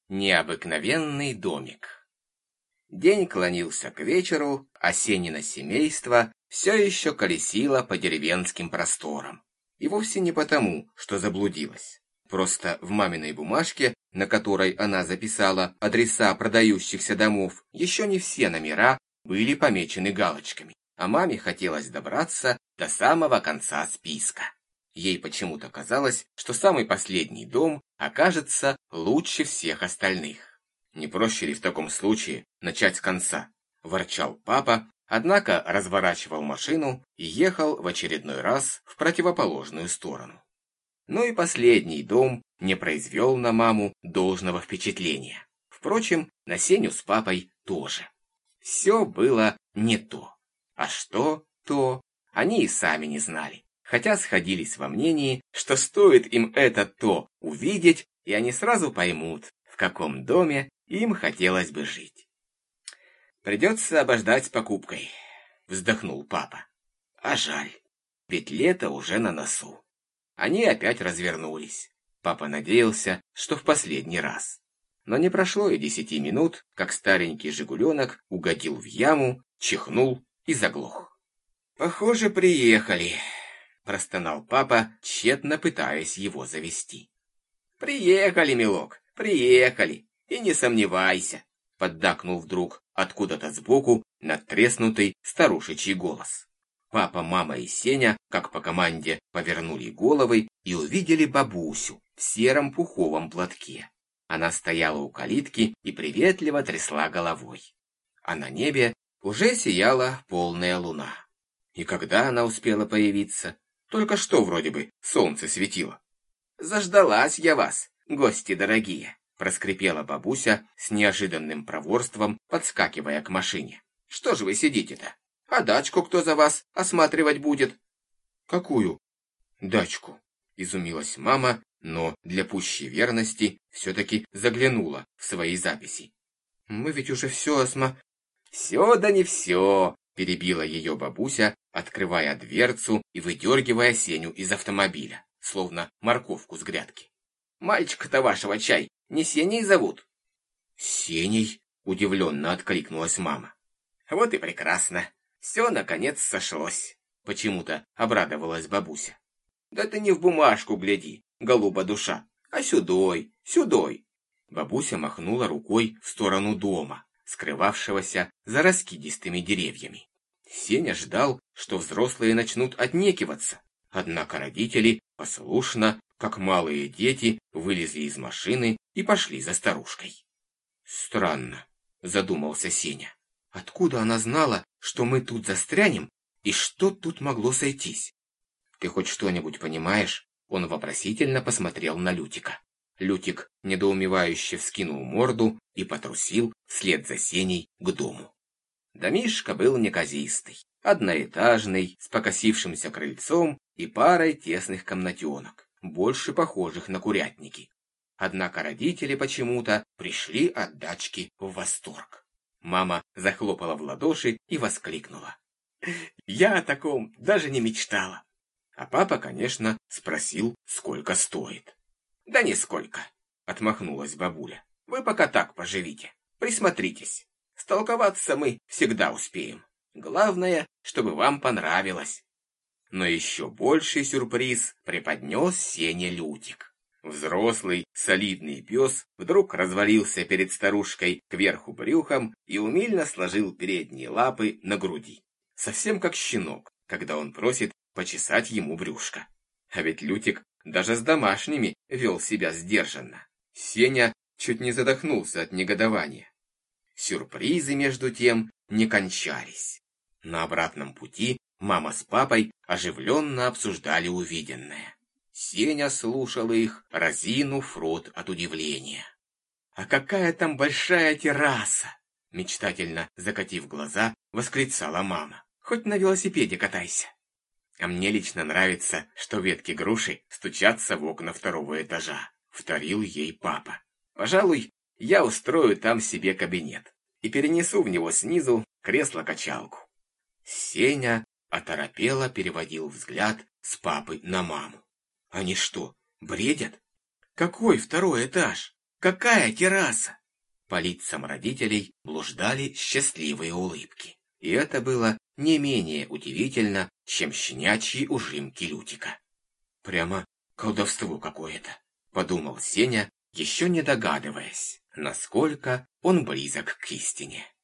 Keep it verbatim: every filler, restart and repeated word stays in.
Необыкновенный домик. День клонился к вечеру, а Сенино семейство все еще колесило по деревенским просторам. И вовсе не потому, что заблудилось. Просто в маминой бумажке, на которой она записала адреса продающихся домов, еще не все номера были помечены галочками, а маме хотелось добраться до самого конца списка. Ей почему-то казалось, что самый последний дом окажется лучше всех остальных. Не проще ли в таком случае начать с конца? Ворчал папа, однако разворачивал машину и ехал в очередной раз в противоположную сторону. Но и последний дом не произвел на маму должного впечатления. Впрочем, на Сеню с папой тоже. Все было не то. А что то, они и сами не знали. Хотя сходились во мнении, что стоит им это то увидеть, и они сразу поймут, в каком доме им хотелось бы жить. «Придется обождать с покупкой», — вздохнул папа. «А жаль, ведь лето уже на носу». Они опять развернулись. Папа надеялся, что в последний раз. Но не прошло и десяти минут, как старенький «Жигуленок» угодил в яму, чихнул и заглох. «Похоже, приехали», — простонал папа, тщетно пытаясь его завести. «Приехали, милок, приехали, и не сомневайся», — поддакнул вдруг откуда-то сбоку надтреснутый старушечий голос. Папа, мама и Сеня, как по команде, повернули головы и увидели бабусю в сером пуховом платке. Она стояла у калитки и приветливо трясла головой. А на небе уже сияла полная луна. И когда она успела появиться? Только что вроде бы солнце светило. «Заждалась я вас, гости дорогие», — проскрипела бабуся с неожиданным проворством, подскакивая к машине. «Что же вы сидите-то? А дачку кто за вас осматривать будет?» «Какую дачку?» — изумилась мама, но для пущей верности все-таки заглянула в свои записи. «Мы ведь уже все осма...» «Все да не все», — перебила ее бабуся, открывая дверцу и выдергивая Сеню из автомобиля, словно морковку с грядки. «Мальчика-то вашего чай не Сеней зовут?» «Сеней?» — удивленно откликнулась мама. «Вот и прекрасно. Все, наконец, сошлось», — почему-то обрадовалась бабуся. «Да ты не в бумажку гляди, голуба душа, а сюдой, сюдой». Бабуся махнула рукой в сторону дома, скрывавшегося за раскидистыми деревьями. Сеня ждал, что взрослые начнут отнекиваться, однако родители послушно, как малые дети, вылезли из машины и пошли за старушкой. «Странно», — задумался Сеня. «Откуда она знала, что мы тут застрянем, и что тут могло сойтись? Ты хоть что-нибудь понимаешь?» Он вопросительно посмотрел на Лютика. Лютик недоумевающе вскинул морду и потрусил вслед за Сеней к дому. Домишко был неказистый, одноэтажный, с покосившимся крыльцом и парой тесных комнатенок, больше похожих на курятники. Однако родители почему-то пришли от дачки в восторг. Мама захлопала в ладоши и воскликнула: «Я о таком даже не мечтала!» А папа, конечно, спросил, сколько стоит. «Да нисколько», — отмахнулась бабуля. «Вы пока так поживите, присмотритесь. Столковаться мы всегда успеем. Главное, чтобы вам понравилось». Но еще больший сюрприз преподнес Сене Лютик. Взрослый, солидный пес вдруг развалился перед старушкой кверху брюхом и умильно сложил передние лапы на груди. Совсем как щенок, когда он просит почесать ему брюшко. А ведь Лютик даже с домашними вел себя сдержанно. Сеня чуть не задохнулся от негодования. Сюрпризы, между тем, не кончались. На обратном пути мама с папой оживленно обсуждали увиденное. Сеня слушал их, разинув рот от удивления. «А какая там большая терраса!» Мечтательно закатив глаза, восклицала мама. «Хоть на велосипеде катайся». «А мне лично нравится, что ветки груши стучатся в окна второго этажа», — вторил ей папа. «Пожалуй, я устрою там себе кабинет и перенесу в него снизу кресло-качалку». Сеня оторопело переводил взгляд с папы на маму. «Они что, бредят? Какой второй этаж? Какая терраса? По лицам родителей блуждали счастливые улыбки. И это было не менее удивительно, чем щенячьи ужимки Лютика. Прямо колдовство какое-то, подумал Сеня, еще не догадываясь, насколько он близок к истине.